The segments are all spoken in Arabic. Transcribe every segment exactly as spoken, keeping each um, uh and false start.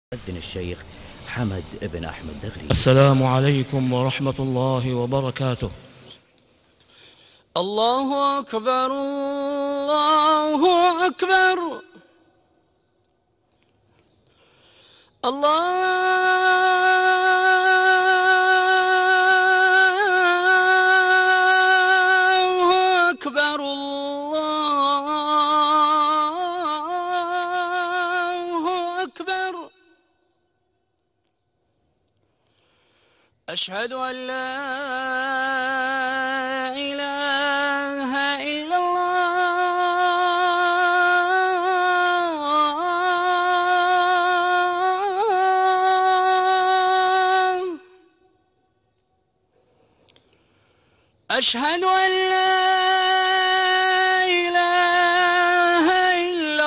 المؤذن الشيخ حمد بن أحمد دغري. السلام عليكم ورحمة الله وبركاته. الله أكبر الله أكبر الله أكبر الله أكبر. أشهد أن لا إله إلا الله. أشهد أن لا إله إلا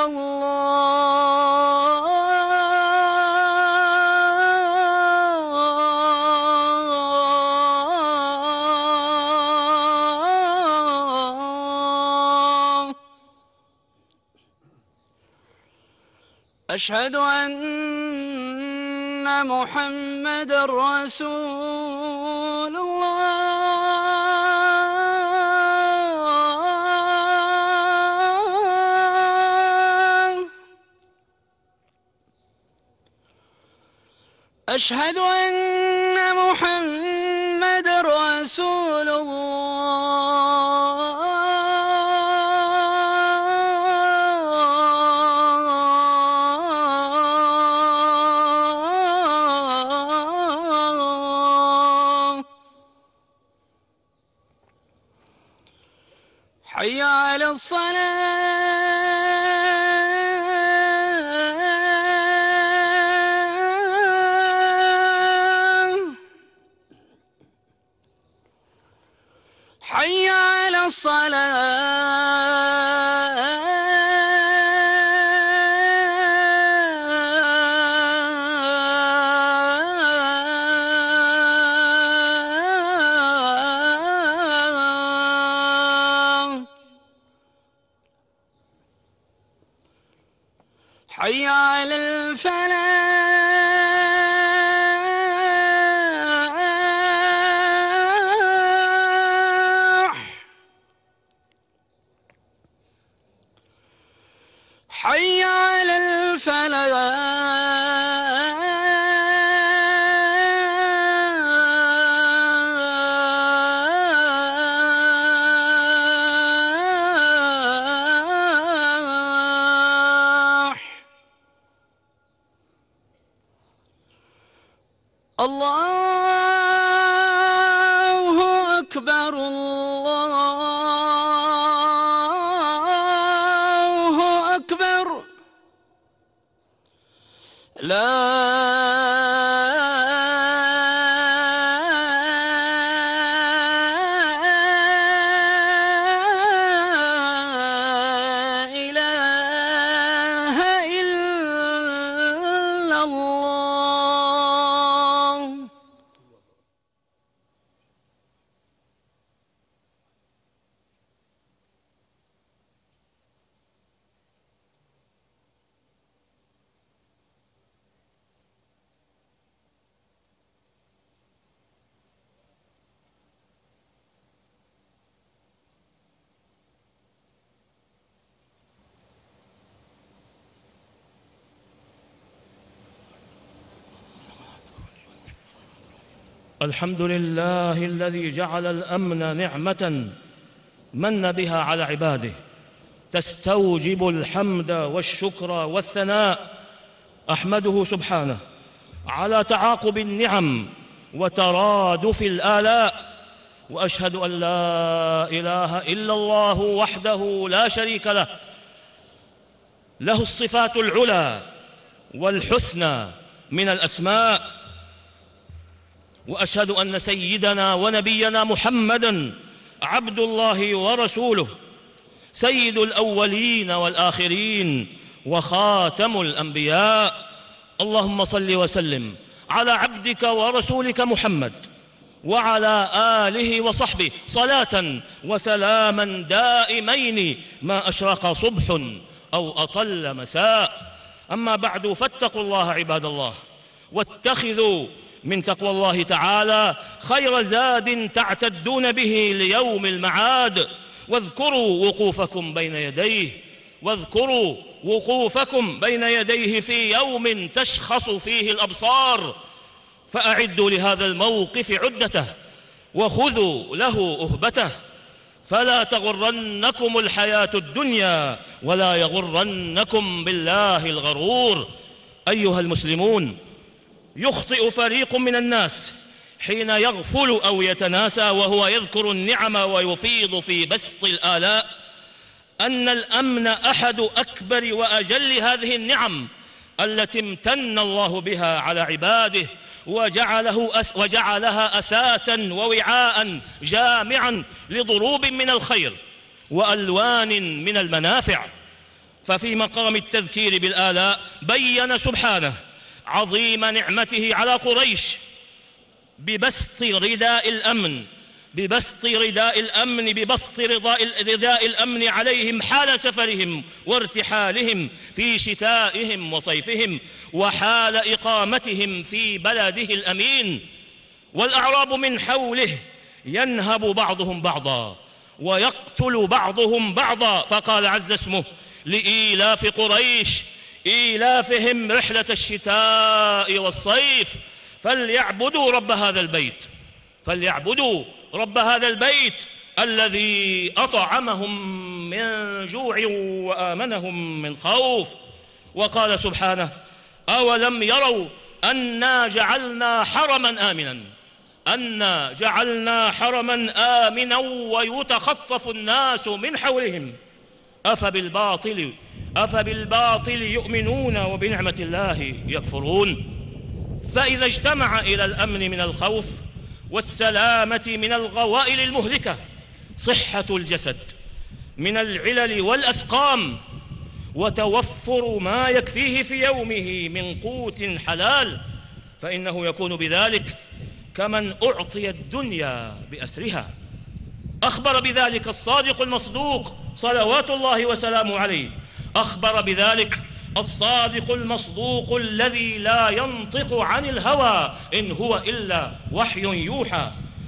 الله. أشهد أن محمدًا رسول الله. أشهد أن محمدًا رسول الله. حي على الصلاة. حي على الصلاة. حي على الفلاح. حي على الفلاح. الله أكبر الله أكبر. لا إله إلا الله. الحمد لله الذي جعل الأمن نعمة من بها على عباده تستوجب الحمد والشكر والثناء. أحمده سبحانه على تعاقب النعم وترادف الآلاء، وأشهد أن لا إله إلا الله وحده لا شريك له، له الصفات العلى والحسنى من الأسماء. وأشهد أن سيدنا ونبينا محمدًا عبد الله ورسوله، سيد الأولين والآخرين وخاتم الأنبياء. اللهم صل وسلم على عبدك ورسولك محمد وعلى آله وصحبه صلاة وسلاما دائمين ما أشرق صبح أو أطل مساء. أما بعد، فاتقوا الله عباد الله، واتخذوا من تقوى الله تعالى خير زاد تعتدون به ليوم المعاد، واذكروا وقوفكم بين يديه واذكروا وقوفكم بين يديه في يوم تشخص فيه الأبصار، فأعدوا لهذا الموقف عدته وخذوا له أهبته، فلا تغرنكم الحياة الدنيا ولا يغرنكم بالله الغرور. أيها المسلمون، يخطئ فريق من الناس حين يغفل أو يتناسى وهو يذكر النعم ويفيض في بسط الآلاء أن الأمن أحد أكبر وأجل هذه النعم التي امتن الله بها على عباده، وجعله أس وجعلها أساسا ووعاء جامعا لضروب من الخير وألوان من المنافع. ففي مقام التذكير بالآلاء بين سبحانه عظيم نعمته على قريش ببسط رداء الأمن ببسط رداء الأمن ببسط رداء الأمن عليهم حال سفرهم وارتحالهم في شتائهم وصيفهم، وحال إقامتهم في بلده الأمين. والأعراب من حوله ينهب بعضهم بعضا ويقتل بعضهم بعضا، فقال عز اسمه: لإيلاف قريش إيلافهم رحلة الشتاء والصيف فليعبدوا رب هذا البيت فليعبدوا رب هذا البيت الذي أطعمهم من جوع وآمنهم من خوف. وقال سبحانه: أولم يروا أنا جعلنا حرما آمنا أنا جعلنا حرما آمنا ويتخطف الناس من حولهم أفبالباطل أفبالباطل يؤمنون وبنعمة الله يكفرون. فإذا اجتمع إلى الأمن من الخوف والسلامة من الغوائل المهلكة صحة الجسد من العلل والأسقام وتوفر ما يكفيه في يومه من قوت حلال، فإنه يكون بذلك كمن أعطي الدنيا بأسرها. أخبر بذلك الصادق المصدوق صلوات الله وسلامه عليه أخبر بذلك الصادق المصدوق الذي لا ينطق عن الهوى إن هو إلا وحي يوحى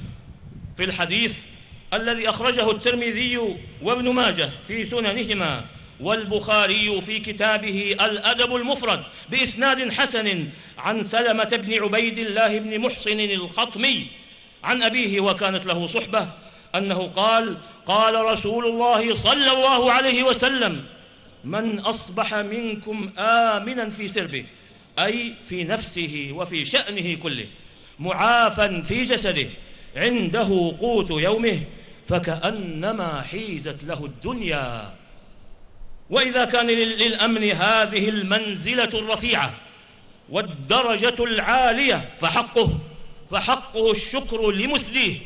في الحديث الذي أخرجه الترمذي وابن ماجه في سننهما والبخاري في كتابه الأدب المفرد بإسناد حسن عن سلمة بن عبيد الله بن محصن الخطمي عن أبيه وكانت له صحبة أنه قال: قال رسول الله صلى الله عليه وسلم: من أصبح منكم آمنا في سربه، أي في نفسه وفي شأنه كله، معافا في جسده، عنده قوت يومه، فكأنما حيزت له الدنيا. وإذا كان للأمن هذه المنزلة الرفيعة والدرجة العالية فحقه فحقه الشكر لمسديه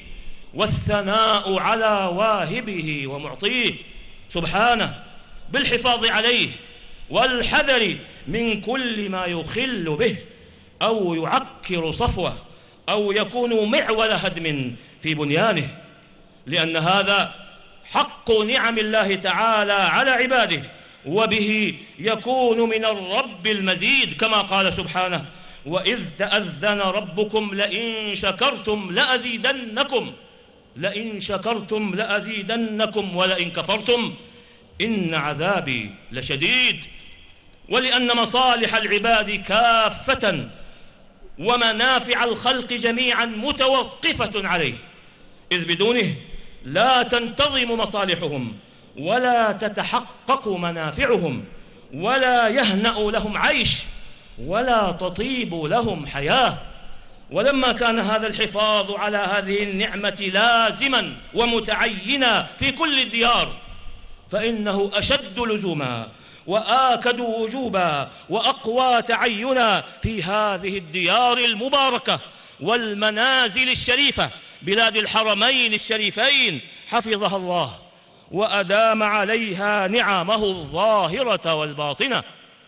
والثناء على واهبه ومعطيه سبحانه بالحفاظ عليه والحذر من كل ما يخل به أو يعكر صفوه أو يكون معول هدم في بنيانه، لأن هذا حق نعم الله تعالى على عباده، وبه يكون من الرب المزيد، كما قال سبحانه: وإذ تأذن ربكم لئن شكرتم لأزيدنكم لئن شكرتم لأزيدنكم ولئن كفرتم إن عذابي لشديد. ولأن مصالح العباد كافة ومنافع الخلق جميعا متوقفة عليه، إذ بدونه لا تنتظم مصالحهم ولا تتحقق منافعهم ولا يهنأ لهم عيش ولا تطيب لهم حياة. ولما كان هذا الحفاظ على هذه النعمة لازما ومتعينا في كل الديار، فإنه أشد لزوما وآكد وجوبا وأقوى تعينا في هذه الديار المباركة والمنازل الشريفة بلاد الحرمين الشريفين حفظها الله وأدام عليها نعمه الظاهرة والباطنة.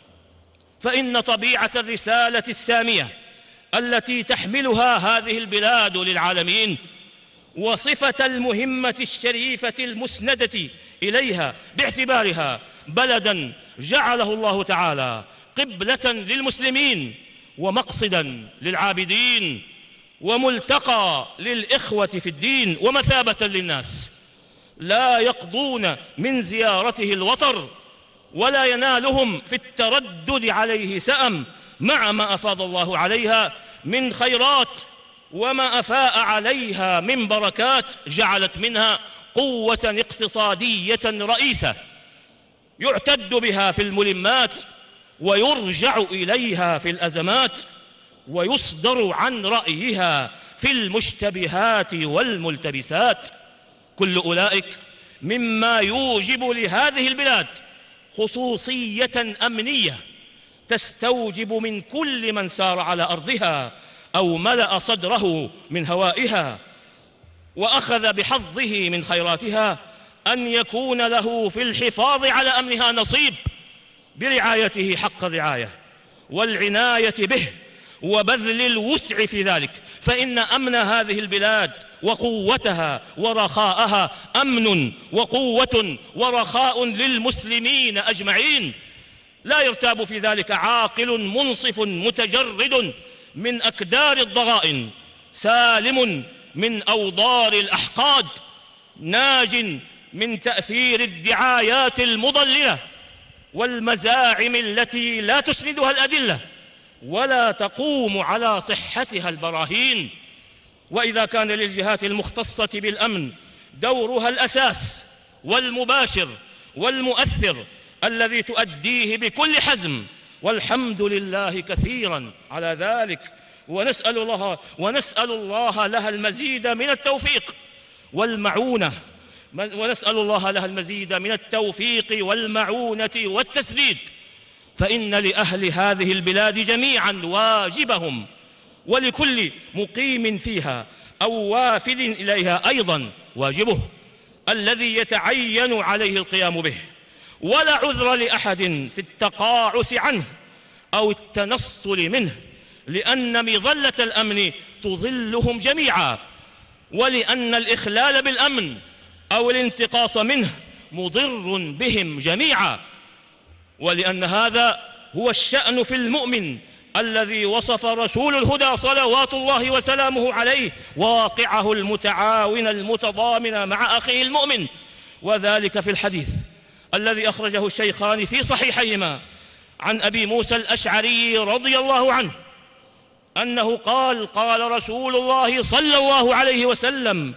فإن طبيعة الرسالة السامية التي تحملها هذه البلاد للعالمين وصفة المهمة الشريفة المسندة إليها باعتبارها بلدا جعله الله تعالى قبلة للمسلمين ومقصدا للعابدين وملتقى للإخوة في الدين ومثابة للناس. لا يقضون من زيارته الوطر ولا ينالهم في التردد عليه سأم، مع ما أفاض الله عليها من خيرات وما أفاء عليها من بركات جعلت منها قوة اقتصادية رئيسة يعتد بها في الملمات ويرجع إليها في الأزمات ويصدر عن رأيها في المشتبهات والملتبسات. كل أولئك مما يوجب لهذه البلاد خصوصية أمنية تستوجب من كل من سار على أرضها أو ملأ صدره من هوائها وأخذ بحظه من خيراتها أن يكون له في الحفاظ على أمنها نصيب برعايته حق الرعاية والعناية به وبذل الوسع في ذلك، فإن أمن هذه البلاد وقوتها ورخاءها أمن وقوة ورخاء للمسلمين أجمعين، لا يرتاب في ذلك عاقل منصف متجرد من أكدار الضغائن، سالم من أوضار الأحقاد، ناج من تأثير الدعايات المضللة والمزاعم التي لا تسندها الأدلة ولا تقوم على صحتها البراهين. وإذا كان للجهات المختصة بالأمن دورها الأساس والمباشر والمؤثر الذي تؤديه بكل حزم، والحمد لله كثيرا على ذلك، ونسأل الله, ونسأل الله لها المزيد من التوفيق والمعونة ونسأل الله لها المزيد من التوفيق والمعونة والتسديد، فإن لأهل هذه البلاد جميعا واجبهم، ولكل مقيم فيها أو وافد إليها أيضا واجبه الذي يتعين عليه القيام به، ولا عذر لأحد في التقاعس عنه أو التنصل منه، لأن مظلة الأمن تظلهم جميعا، ولأن الإخلال بالأمن أو الانتقاص منه مضر بهم جميعا، ولأن هذا هو الشأن في المؤمن الذي وصف رسول الهدى صلوات الله وسلامه عليه واقعه المتعاون المتضامن مع أخيه المؤمن، وذلك في الحديث الذي أخرجه الشيخان في صحيحيهما عن أبي موسى الأشعري رضي الله عنه أنه قال: قال رسول الله صلى الله عليه وسلم: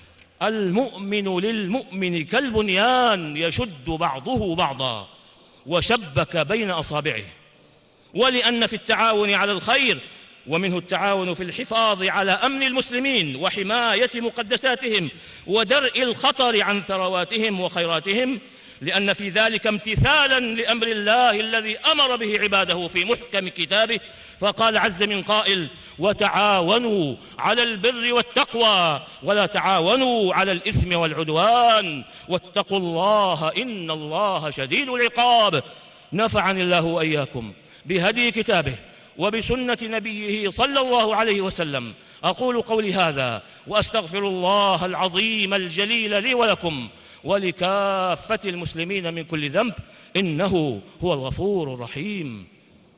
المؤمن للمؤمن كالبنيان يشد بعضه بعضا وشبك بين أصابعه. ولأن في التعاون على الخير ومنه التعاون في الحفاظ على أمن المسلمين وحماية مقدساتهم ودرء الخطر عن ثرواتهم وخيراتهم، لأن في ذلك امتثالا لأمر الله الذي أمر به عباده في محكم كتابه، فقال عز من قائل: وتعاونوا على البر والتقوى ولا تعاونوا على الإثم والعدوان واتقوا الله إن الله شديد العقاب. نفعني الله وإياكم بهدي كتابه وبسنة نبيه صلى الله عليه وسلم. أقول قولي هذا وأستغفر الله العظيم الجليل لي ولكم ولكافة المسلمين من كل ذنب، إنه هو الغفور الرحيم.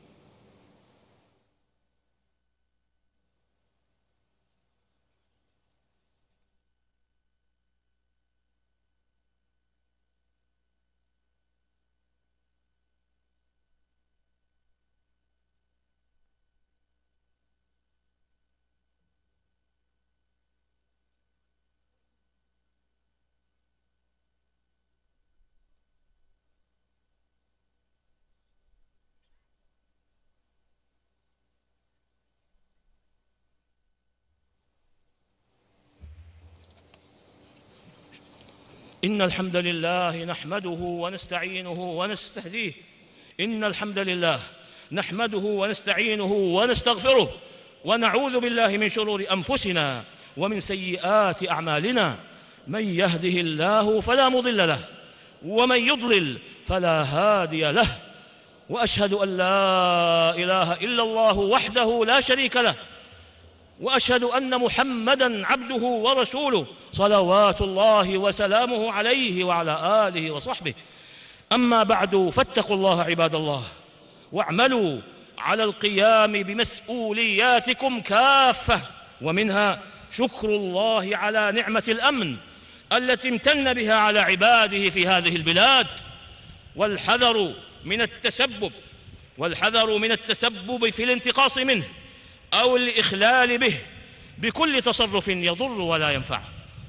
إن الحمد لله نحمده ونستعينه ونستهديه إن الحمد لله نحمده ونستعينه ونستغفره ونعوذ بالله من شرور أنفسنا ومن سيئات أعمالنا، من يهده الله فلا مضل له ومن يضلل فلا هادي له، وأشهد أن لا إله إلا الله وحده لا شريك له، وأشهد أن محمدًا عبده ورسوله صلوات الله وسلامه عليه وعلى آله وصحبه. أما بعد، فاتقوا الله عباد الله، واعملوا على القيام بمسؤولياتكم كافة، ومنها شكر الله على نعمة الأمن التي امتن بها على عباده في هذه البلاد، والحذر من التسبب والحذر من التسبب في الانتقاص منه أو الإخلال به بكل تصرف يضر ولا ينفع،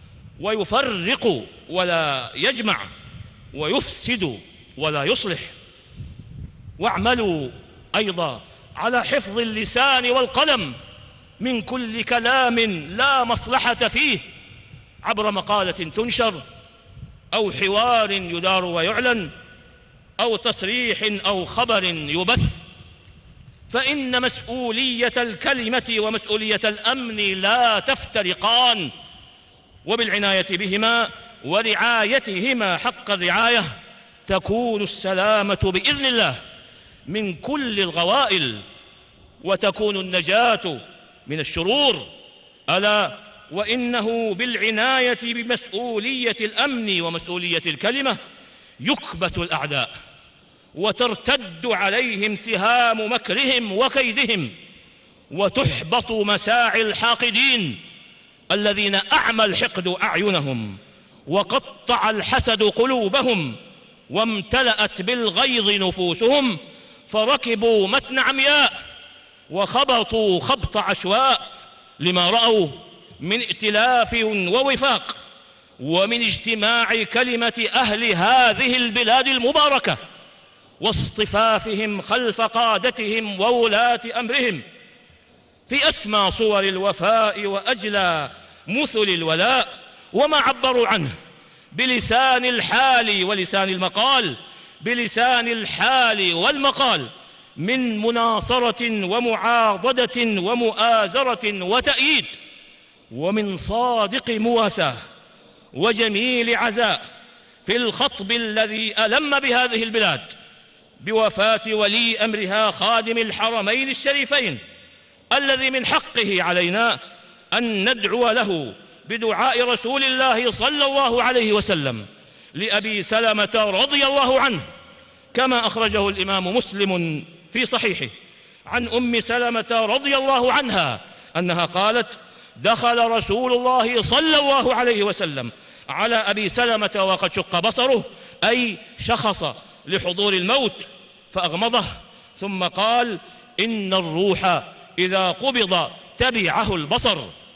ويفرق ولا يجمع، ويفسد ولا يصلح. واعملوا أيضا على حفظ اللسان والقلم من كل كلام لا مصلحة فيه، عبر مقالة تنشر أو حوار يدار ويعلن أو تصريح أو خبر يبث، فإن مسؤولية الكلمة ومسؤولية الأمن لا تفترقان، وبالعناية بهما ورعايتهما حق الرعاية تكون السلامة بإذن الله من كل الغوائل، وتكون النجاة من الشرور. ألا وإنه بالعناية بمسؤولية الأمن ومسؤولية الكلمة يكبت الأعداء وترتد عليهم سهام مكرهم وكيدهم، وتحبط مساعي الحاقدين الذين أعمى الحقد أعينهم وقطع الحسد قلوبهم وامتلأت بالغيظ نفوسهم، فركبوا متن عمياء وخبطوا خبط عشواء لما رأوا من ائتلاف ووفاق ومن اجتماع كلمة أهل هذه البلاد المباركة واصطفافهم خلف قادتهم وولاة أمرهم في أسمى صور الوفاء وأجلى مثل الولاء، وما عبروا عنه بلسان الحال ولسان المقال بلسان الحال والمقال من مناصرة ومعاضدة ومؤازرة وتأييد، ومن صادق مواساة وجميل عزاء في الخطب الذي ألم بهذه البلاد بوفاة ولي أمرها خادم الحرمين الشريفين، الذي من حقه علينا أن ندعو له بدعاء رسول الله صلى الله عليه وسلم لأبي سلمة رضي الله عنه، كما أخرجه الإمام مسلم في صحيحه عن أم سلمة رضي الله عنها أنها قالت: دخل رسول الله صلى الله عليه وسلم على أبي سلمة وقد شق بصره، أي شخص لحضور الموت، فأغمضه، ثم قال: إن الروح إذا قبض تبعه البصر.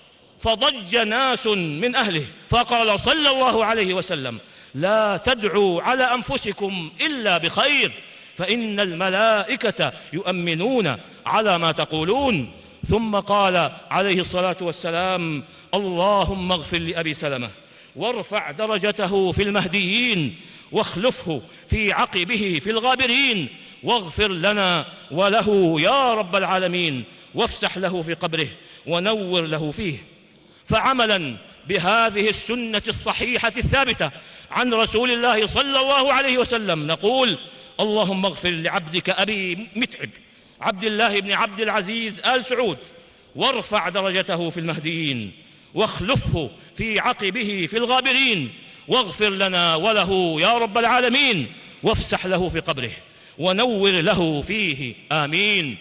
فضج ناس من أهله، فقال صلى الله عليه وسلم: لا تدعوا على أنفسكم إلا بخير، فإن الملائكة يؤمنون على ما تقولون. ثم قال عليه الصلاة والسلام: اللهم اغفر لأبي سلمة وارفع درجته في المهديين واخلفه في عقبه في الغابرين، واغفر لنا وله يا رب العالمين، وافسح له في قبره ونور له فيه. فعملا بهذه السنة الصحيحة الثابتة عن رسول الله صلى الله عليه وسلم نقول: اللهم اغفر لعبدك أبي متعب عبد الله بن عبد العزيز آل سعود، وارفع درجته في المهديين واخلفه في عقبه في الغابرين، واغفر لنا وله يا رب العالمين، وافسح له في قبره ونور له فيه، آمين.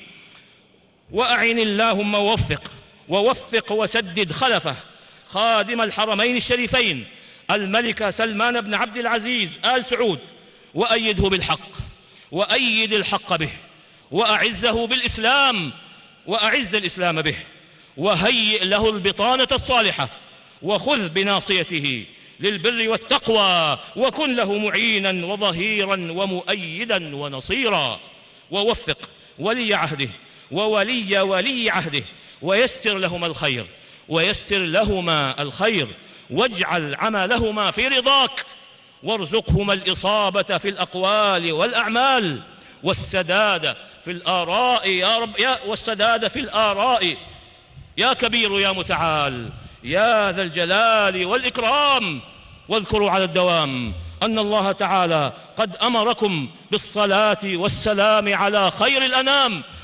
وأعن اللهم ووفق ووفق وسدد خلفه خادم الحرمين الشريفين الملك سلمان بن عبد العزيز آل سعود، وأيده بالحق وأيد الحق به، وأعزه بالإسلام وأعز الإسلام به، وهيئ له البطانة الصالحة، وخذ بناصيته للبر والتقوى، وكن له معينا وظهيرا ومؤيدا ونصيرا. ووفق ولي عهده وولي ولي عهده، ويسر لهما الخير ويسر لهما الخير واجعل عملهما في رضاك، وارزقهما الإصابة في الأقوال والأعمال والسداد في الآراء يا رب يا والسداد في الآراء يا كبير يا متعال يا ذا الجلال والإكرام. واذكروا على الدوام أن الله تعالى قد أمركم بالصلاة والسلام على خير الأنام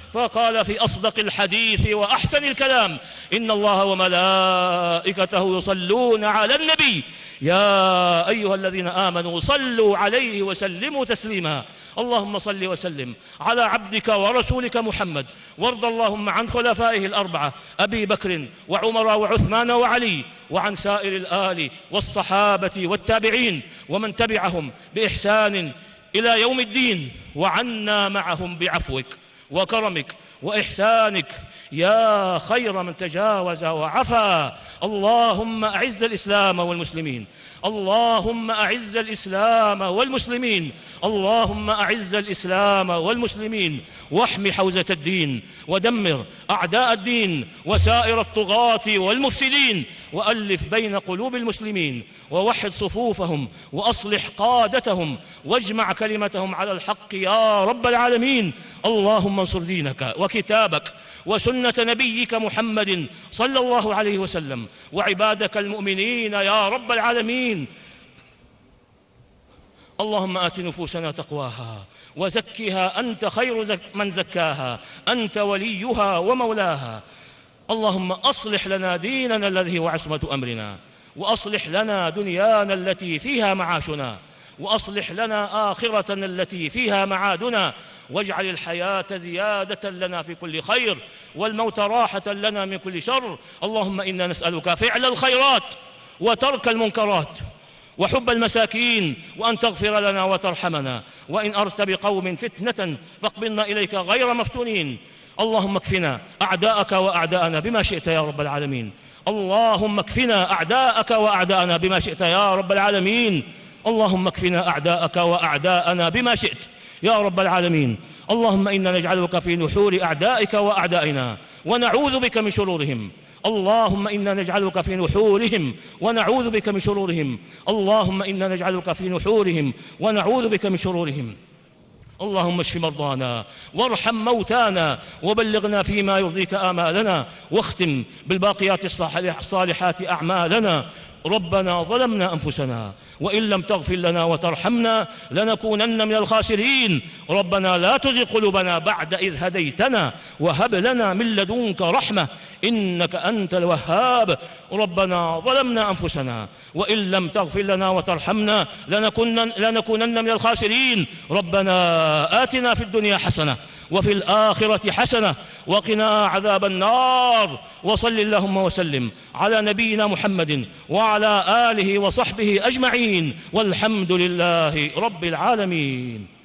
فقال في أصدق الحديث وأحسن الكلام: إن الله وملائكته يصلون على النبي يا أيها الذين آمنوا صلوا عليه وسلموا تسليما. اللهم صل وسلم على عبدك ورسولك محمد، وارض اللهم عن خلفائه الأربعة أبي بكر وعمر وعثمان وعلي، وعن سائر الآل والصحابة والتابعين ومن تبعهم بإحسان إلى يوم الدين، وعنا معهم بعفوك وكرمك وإحسانك يا خير من تجاوز وعفا. اللهم أعز الإسلام والمسلمين، اللهم أعز الإسلام والمسلمين، اللهم أعز الإسلام والمسلمين، واحم حوزة الدين، ودمر أعداء الدين وسائر الطغاة والمفسدين، وألف بين قلوب المسلمين، ووحد صفوفهم، وأصلح قادتهم، واجمع كلمتهم على الحق يا رب العالمين. اللهم انصر دينك وكتابك وسنة نبيك محمد صلى الله عليه وسلم وعبادك المؤمنين يا رب العالمين. اللهم آت نفوسنا تقواها وزكها أنت خير زك من زكاها، أنت وليها ومولاها. اللهم أصلح لنا ديننا الذي هو عصمة أمرنا، وأصلح لنا دنيانا التي فيها معاشنا، وأصلح لنا آخرتنا التي فيها معادنا، واجعل الحياة زيادة لنا في كل خير، والموت راحة لنا من كل شر. اللهم إنا نسألك فعل الخيرات وترك المنكرات وحب المساكين، وأن تغفر لنا وترحمنا، وإن أردت بقوم فتنة فاقبلنا إليك غير مفتونين. اللهم اكفنا أعداءك وأعداءنا بما شئت يا رب العالمين. اللهم اكفنا أعداءك وأعداءنا بما شئت يا رب العالمين. اللهم اكفنا أعداءك وأعداءنا بما شئت يا رب العالمين. اللهم إنا نجعلك في نحور أعدائك وأعدائنا ونعوذ بك من شرورهم. اللهم إنا نجعلك في نحورهم ونعوذ بك من شرورهم. اللهم إنا نجعلك في نحورهم ونعوذ بك من شرورهم. اللهم اشف مرضانا وارحم موتانا وبلغنا فيما يرضيك آمالنا، واختم بالباقيات الصالحات أعمالنا. ربنا ظلمنا أنفسنا وإن لم تغفر لنا وترحمنا لنكونن من الخاسرين. ربنا لا تزغ قلوبنا بعد إذ هديتنا وهب لنا من لدنك رحمة إنك أنت الوهاب. ربنا ظلمنا أنفسنا وإن لم تغفر لنا وترحمنا لنكونن, لنكونن من الخاسرين. ربنا آتنا في الدنيا حسنة وفي الآخرة حسنة وقنا عذاب النار. وصل اللهم وسلم على نبينا محمد وعلى آله وصحبه أجمعين، والحمد لله رب العالمين.